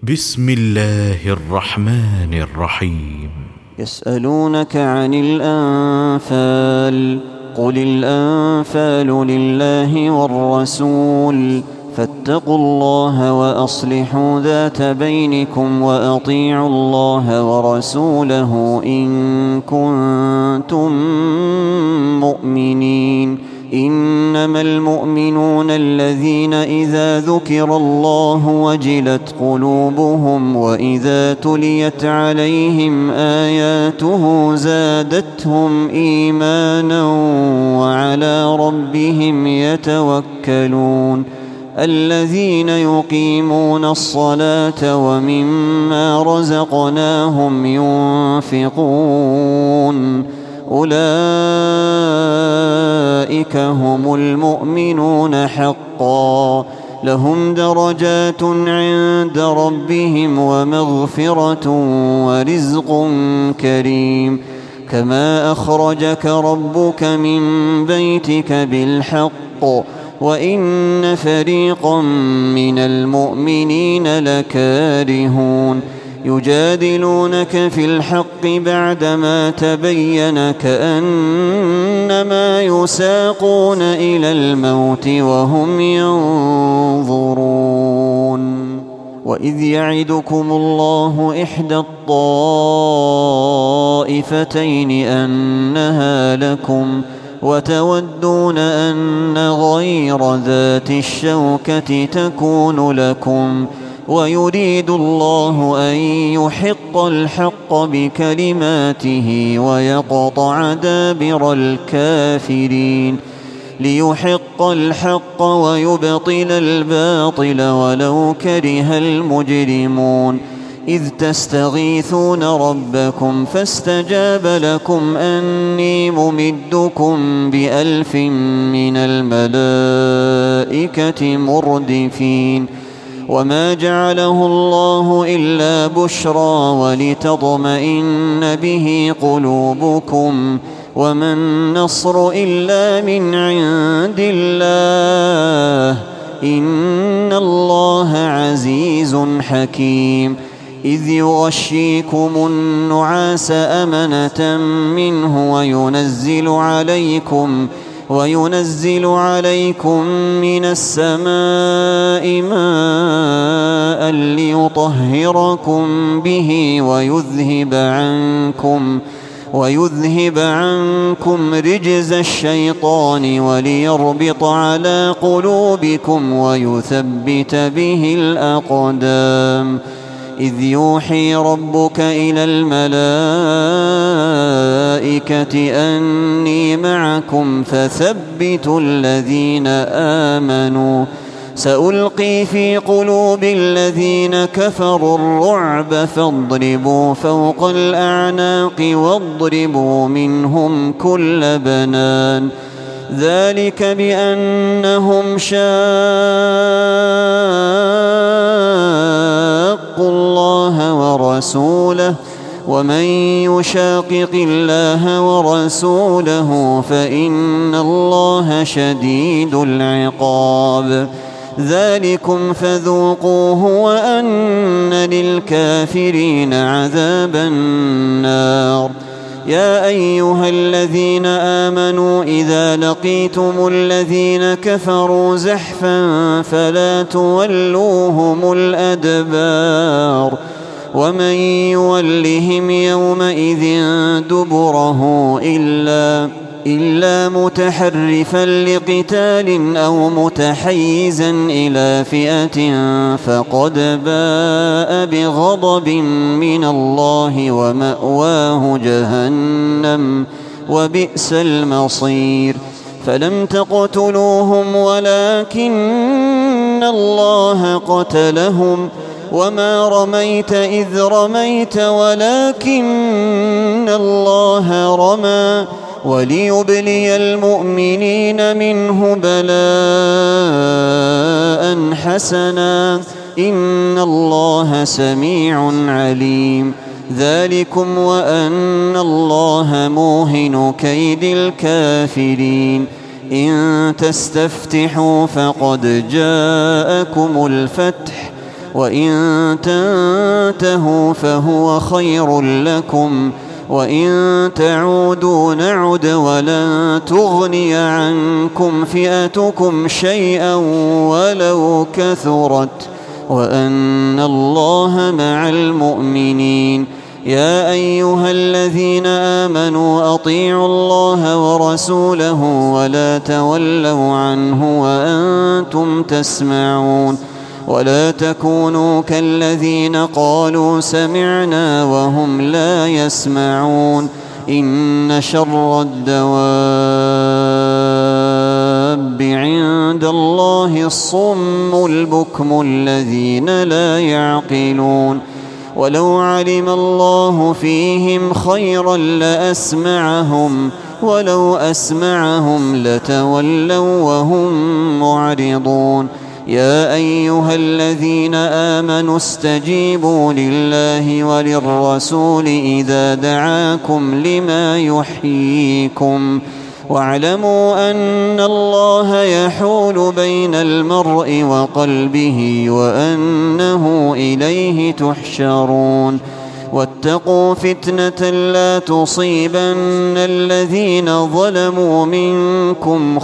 بسم الله الرحمن الرحيم. يسألونك عن الأنفال، قل الأنفال لله والرسول، فاتقوا الله وأصلحوا ذات بينكم وأطيعوا الله ورسوله إن كنتم مؤمنين. إنما المؤمنون الذين إذا ذكر الله وجلت قلوبهم وإذا تليت عليهم آياته زادتهم إيمانا وعلى ربهم يتوكلون. الذين يقيمون الصلاة ومما رزقناهم ينفقون أولئك هم المؤمنون حقا، لهم درجات عند ربهم ومغفرة ورزق كريم. كما أخرجك ربك من بيتك بالحق وإن فريقا من المؤمنين لكارهون. يجادلونك في الحق بعدما تبين كأنما يساقون إلى الموت وهم ينظرون. وإذ يعدكم الله إحدى الطائفتين أنها لكم وتودون أن غير ذات الشوكة تكون لكم، ويريد الله أن يحق الحق بكلماته ويقطع دابر الكافرين، ليحق الحق ويبطل الباطل ولو كره المجرمون. إذ تستغيثون ربكم فاستجاب لكم أني ممدكم ب1000 من الملائكة مردفين. وما جعله الله إلا بشرى ولتطمئن به قلوبكم، وما النصر إلا من عند الله، إن الله عزيز حكيم. إذ يغشيكم النعاس أمنة منه وينزل عليكم من السماء ماء ليطهركم به ويذهب عنكم رجز الشيطان وليربط على قلوبكم ويثبت به الأقدام. إذ يوحي ربك إلى الملائكة أني معكم فثبتوا الذين آمنوا، سألقي في قلوب الذين كفروا الرعب فاضربوا فوق الأعناق واضربوا منهم كل بنان. ذلك بأنهم شاقوا الله ورسوله، ومن يشاقق الله ورسوله فإن الله شديد العقاب. ذلكم فذوقوه وأن للكافرين عذاب النار. يا أيها الذين آمنوا إذا لقيتم الذين كفروا زحفا فلا تولوهم الأدبار، ومن يولهم يومئذ دبره إلا متحرفا لقتال أو متحيزا إلى فئة فقد باء بغضب من الله ومأواه جهنم وبئس المصير. فلم تقتلوهم ولكن الله قتلهم، وما رميت إذ رميت ولكن الله رمى، وليبلي المؤمنين منه بلاء حسنا، إن الله سميع عليم. ذلكم وأن الله موهن كيد الكافرين. إن تستفتحوا فقد جاءكم الفتح وإن تنتهوا فهو خير لكم وإن تعودوا نعد ولن تغني عنكم فئتكم شيئا ولو كثرت وأن الله مع المؤمنين. يا أيها الذين آمنوا أطيعوا الله ورسوله ولا تولوا عنه وأنتم تسمعون ولا تكونوا كالذين قالوا سمعنا وهم لا يسمعون. إن شر الدواب عند الله الصم البكم الذين لا يعقلون. ولو علم الله فيهم خيرا لأسمعهم ولو أسمعهم لتولوا وهم معرضون. يا أيها الذين آمنوا استجيبوا لله وللرسول إذا دعاكم لما يحييكم واعلموا أن الله يحول بين المرء وقلبه وأنه إليه تحشرون. واتقوا فتنة لا تصيبن الذين ظلموا منكم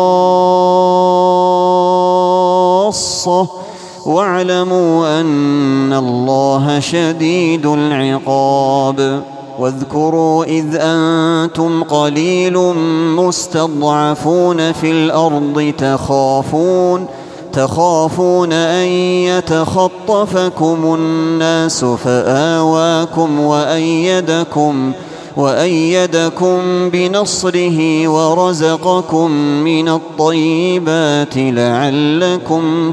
خاصة واعلموا أن الله شديد العقاب. واذكروا إذ أنتم قليل مستضعفون في الأرض تخافون أن يتخطفكم الناس فآواكم وأيدكم بنصره ورزقكم من الطيبات لعلكم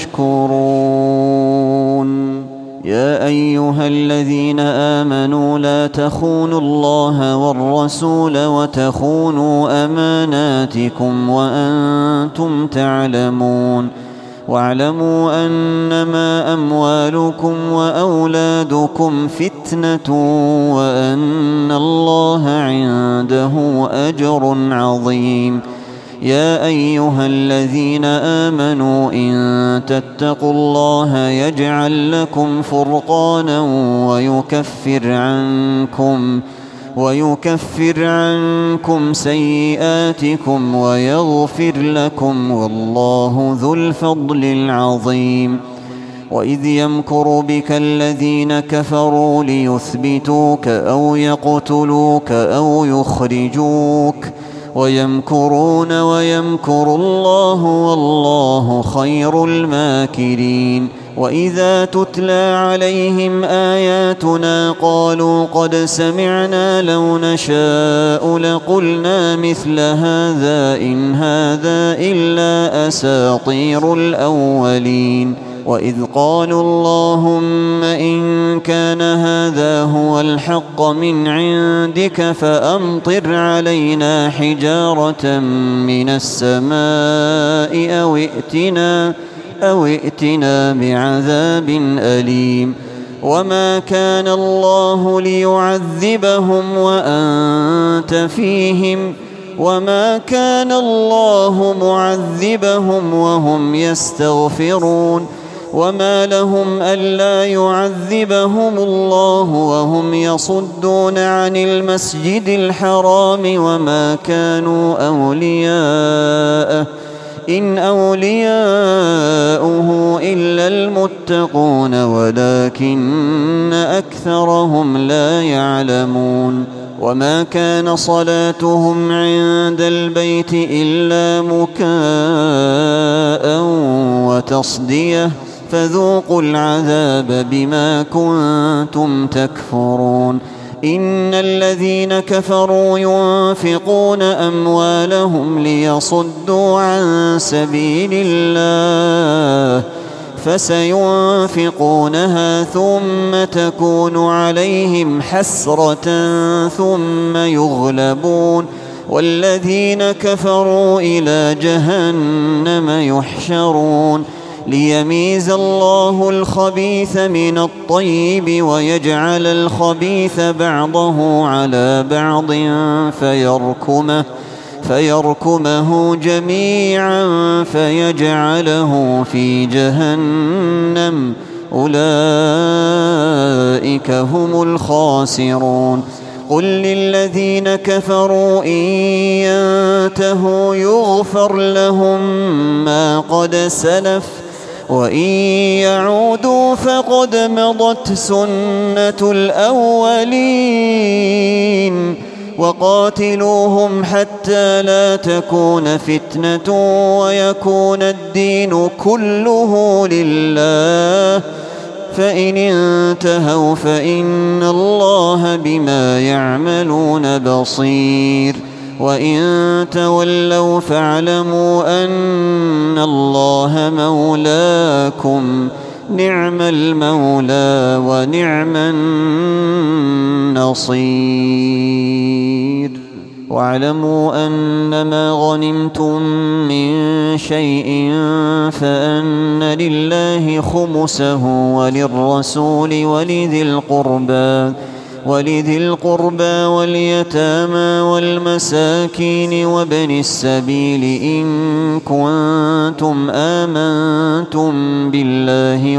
تشكرون. يا أيها الذين آمنوا لا تخونوا الله والرسول وتخونوا أماناتكم وأنتم تعلمون. واعلموا أنما أموالكم وأولادكم فتنة وأن الله عنده أجر عظيم. يا أيها الذين آمنوا إن تتقوا الله يجعل لكم فرقانا ويكفر عنكم سيئاتكم ويغفر لكم والله ذو الفضل العظيم. وإذ يمكر بك الذين كفروا ليثبتوك أو يقتلوك أو يخرجوك ويمكرون ويمكر الله والله خير الماكرين. وإذا تتلى عليهم آياتنا قالوا قد سمعنا لو نشاء لقلنا مثل هذا إن هذا إلا أساطير الأولين. وإذ قالوا اللهم إن كان هذا هو الحق من عندك فأمطر علينا حجارة من السماء أو ائتنا بعذاب أليم. وما كان الله ليعذبهم وأنت فيهم وما كان الله معذبهم وهم يستغفرون. وما لهم ألا يعذبهم الله وهم يصدون عن المسجد الحرام وما كانوا أولياءه إن أولياؤه إلا المتقون ولكن أكثرهم لا يعلمون. وما كان صلاتهم عند البيت إلا مكاء وتصدية فذوقوا العذاب بما كنتم تكفرون. إن الذين كفروا ينفقون أموالهم ليصدوا عن سبيل الله فسينفقونها ثم تكون عليهم حسرة ثم يغلبون والذين كفروا إلى جهنم يحشرون. ليميز الله الخبيث من الطيب ويجعل الخبيث بعضه على بعض فيركمه جميعا فيجعله في جهنم أولئك هم الخاسرون. قل للذين كفروا إن ينتهوا يغفر لهم ما قد سلف وإن يعودوا فقد مضت سنة الأولين وقاتلوهم حتى لا تكون فتنة ويكون الدين كله لله فإن انتهوا فإن الله بما يعملون بصير وإن تولوا فاعلموا أن الله مولاكم نعم المولى ونعم النصير. واعلموا أنما غنمتم من شيء فأن لله خمسه وللرسول ولذي القربى واليتامى والمساكين وابن السبيل إن كنتم آمنتم بالله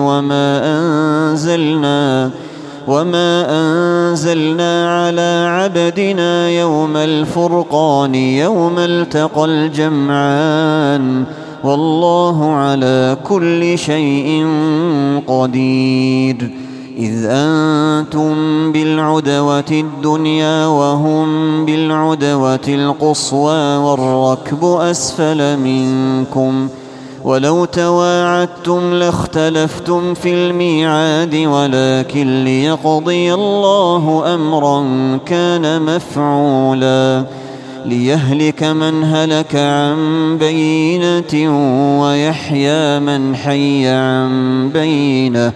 وما أنزلنا على عبدنا يوم الفرقان يوم التقى الجمعان والله على كل شيء قدير. إذ أنتم بالعدوة الدنيا وهم بالعدوة القصوى والركب أسفل منكم ولو تواعدتم لاختلفتم في الميعاد ولكن ليقضي الله أمرا كان مفعولا ليهلك من هلك عن بينة ويحيى من حي عن بينة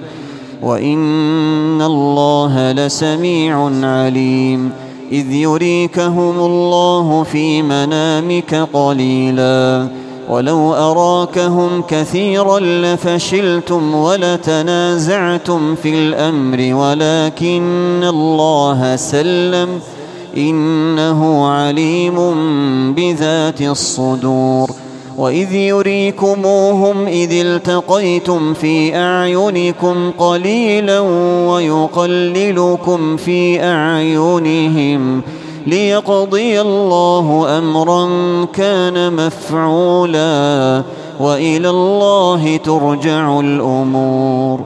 وإن الله لسميع عليم. إذ يريكهم الله في منامك قليلا ولو أراكهم كثيرا لفشلتم ولتنازعتم في الأمر ولكن الله سلم إنه عليم بذات الصدور. وإذ يريكموهم إذ التقيتم في أعينكم قليلا ويقللكم في أعينهم ليقضي الله أمرا كان مفعولا وإلى الله ترجع الأمور.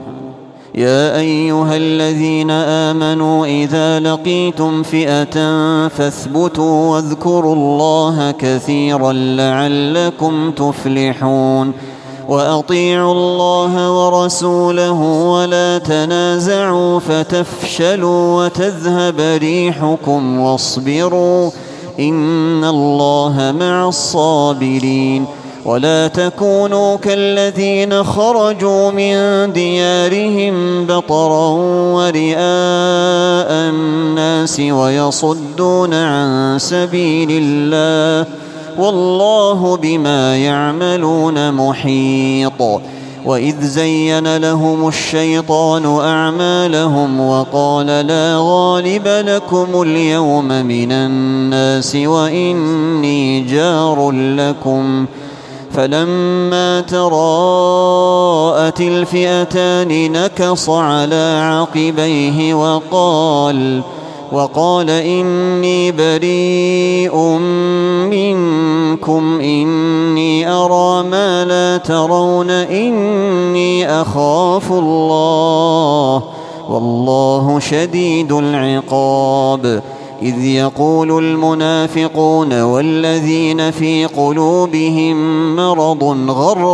يا أيها الذين آمنوا إذا لقيتم فئة فاثبتوا واذكروا الله كثيرا لعلكم تفلحون. وأطيعوا الله ورسوله ولا تنازعوا فتفشلوا وتذهب ريحكم واصبروا إن الله مع الصابرين. ولا تكونوا كالذين خرجوا من ديارهم بطرا ورئاء الناس ويصدون عن سبيل الله والله بما يعملون محيط. وإذ زين لهم الشيطان أعمالهم وقال لا غالب لكم اليوم من الناس وإني جار لكم فلما تراءت الفئتان نكص على عقبيه وقال إني بريء منكم إني أرى ما لا ترون إني أخاف الله والله شديد العقاب. إذ يقول المنافقون والذين في قلوبهم مرض غر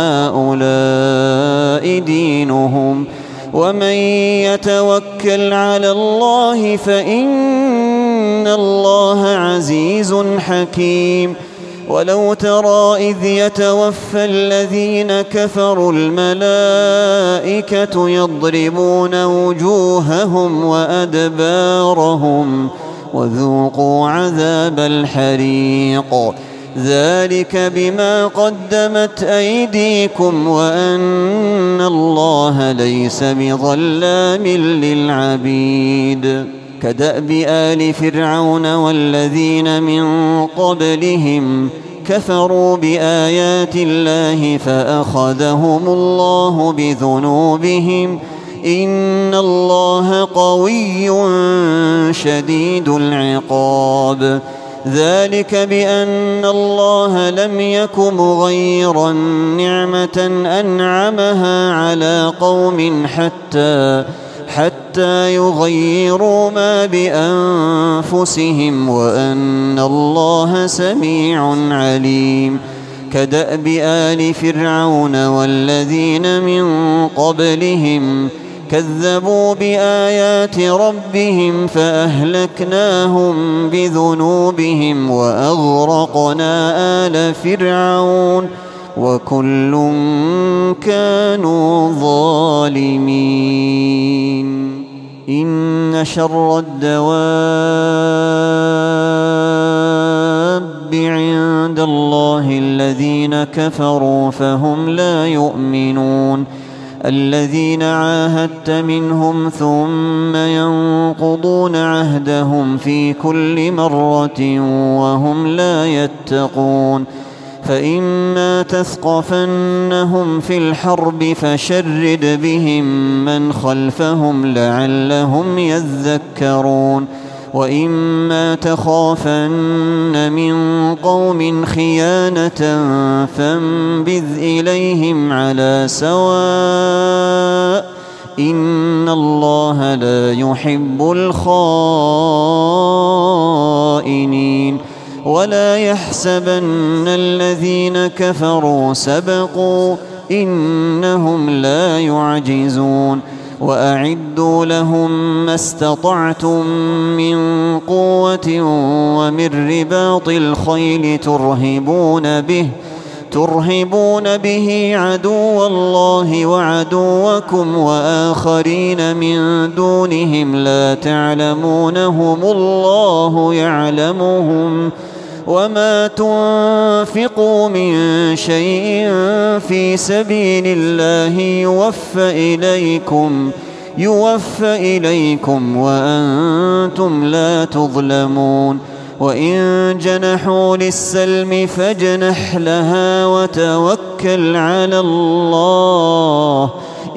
هؤلاء دينهم ومن يتوكل على الله فإن الله عزيز حكيم. ولو ترى إذ يتوفى الذين كفروا الملائكة يضربون وجوههم وأدبارهم وذوقوا عذاب الحريق ذلك بما قدمت أيديكم وأن الله ليس بظلام للعبيد. كدأب آل فرعون والذين من قبلهم كفروا بآيات الله فأخذهم الله بذنوبهم إن الله قوي شديد العقاب. ذلك بأن الله لم يك مغيرا نعمة أنعمها على قوم حتى يغيروا ما بأنفسهم وأن الله سميع عليم. كدأب آل فرعون والذين من قبلهم كذبوا بآيات ربهم فأهلكناهم بذنوبهم وأغرقنا آل فرعون وكل كانوا ظالمين. إن شر الدواب عند الله الذين كفروا فهم لا يؤمنون. الذين عاهدت منهم ثم ينقضون عهدهم في كل مرة وهم لا يتقون. فإما تثقفنهم في الحرب فشرد بهم من خلفهم لعلهم يذكرون. وإما تخافن من قوم خيانة فانبذ إليهم على سواء إن الله لا يحب الخائنين. ولا يحسبن الذين كفروا سبقوا إنهم لا يعجزون. وأعدوا لهم ما استطعتم من قوة ومن رباط الخيل ترهبون به عدو الله وعدوكم وآخرين من دونهم لا تعلمونهم الله يعلمهم. وما تنفقوا من شيء في سبيل الله يوفى إليكم وأنتم لا تظلمون. وإن جنحوا للسلم فاجنح لها وتوكل على الله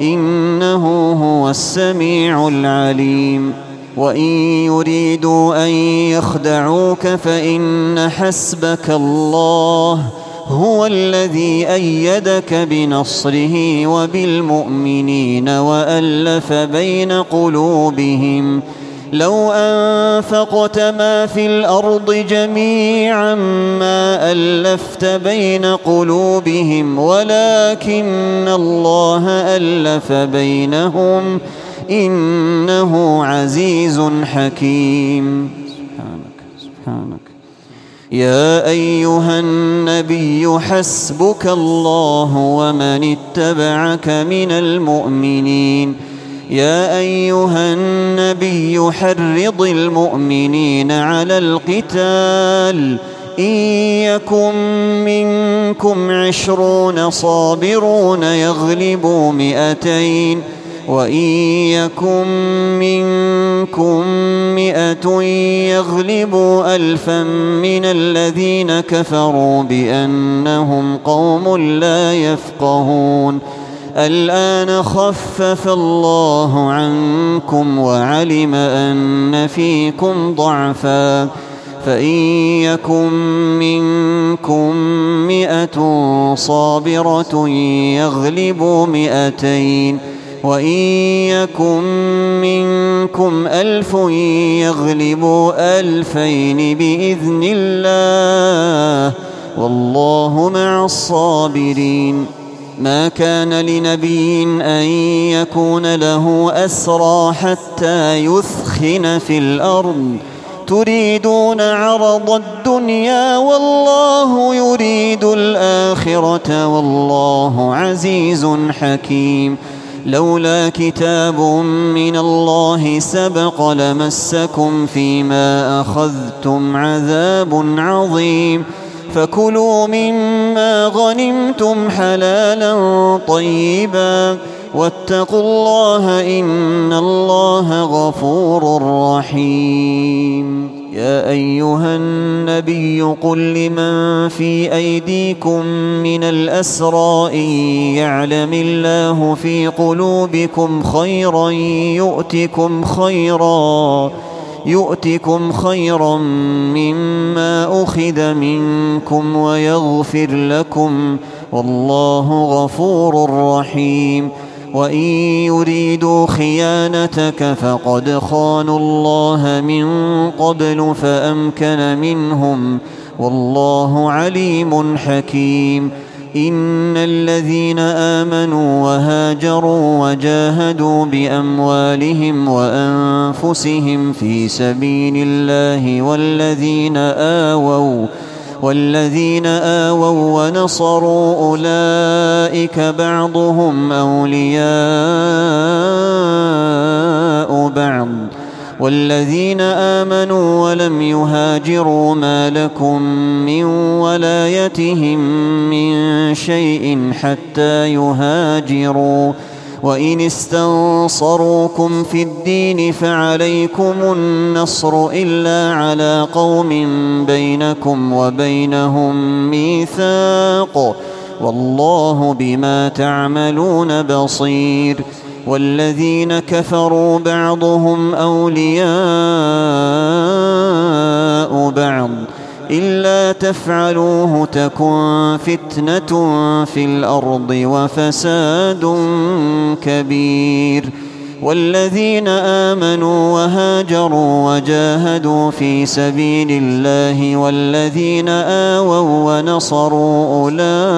إنه هو السميع العليم. وإن يريدوا أن يخدعوك فإن حسبك الله هو الذي أيدك بنصره وبالمؤمنين وألف بين قلوبهم. لو أنفقت ما في الأرض جميعا ما ألفت بين قلوبهم ولكن الله ألف بينهم إنه عزيز حكيم. سبحانك. يا أيها النبي حسبك الله ومن اتبعك من المؤمنين. يا أيها النبي حرض المؤمنين على القتال إن يكن منكم 20 صابرون يغلبوا 200 وإن يكن منكم 100 يغلبوا 1000 من الذين كفروا بأنهم قوم لا يفقهون. الآن خفف الله عنكم وعلم أن فيكم ضعفا فإن يكن منكم 100 صابرة يغلبوا 200 وإن يكن منكم 1000 يغلبوا 2000 بإذن الله والله مع الصابرين. ما كان لنبي أن يكون له أسرى حتى يثخن في الأرض تريدون عرض الدنيا والله يريد الآخرة والله عزيز حكيم. لولا كتاب من الله سبق لمسكم فيما أخذتم عذاب عظيم. فكلوا مما غنمتم حلالا طيبا واتقوا الله إن الله غفور رحيم. يا أيها النبي النبي قل لمن في أيديكم من الأسرى إن يعلم الله في قلوبكم خيرا يؤتكم خيرا مما أخذ منكم ويغفر لكم والله غفور رحيم. وإن يريدوا خيانتك فقد خانوا الله من قبل فأمكن منهم والله عليم حكيم. إن الذين آمنوا وهاجروا وجاهدوا بأموالهم وأنفسهم في سبيل الله والذين آووا ونصروا أولئك بعضهم أولياء بعض والذين آمنوا ولم يهاجروا ما لكم من ولايتهم من شيء حتى يهاجروا وإن استنصروكم في الدين فعليكم النصر إلا على قوم بينكم وبينهم ميثاق والله بما تعملون بصير. والذين كفروا بعضهم أولياء بعض إلا تفعلوه تكن فتنة في الأرض وفساد كبير. والذين آمنوا وهاجروا وجاهدوا في سبيل الله والذين آووا ونصروا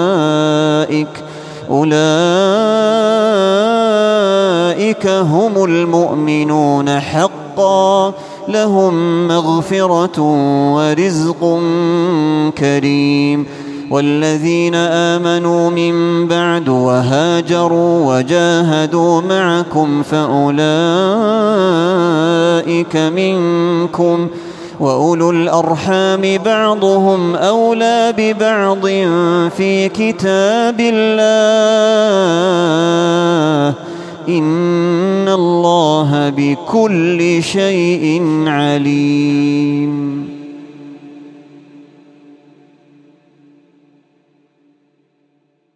أولئك هم المؤمنون حقا لهم مغفرة ورزق كريم. والذين آمنوا من بعد وهاجروا وجاهدوا معكم فأولئك منكم وأولو الأرحام بعضهم أولى ببعض في كتاب الله إن الله بكل شيء عليم.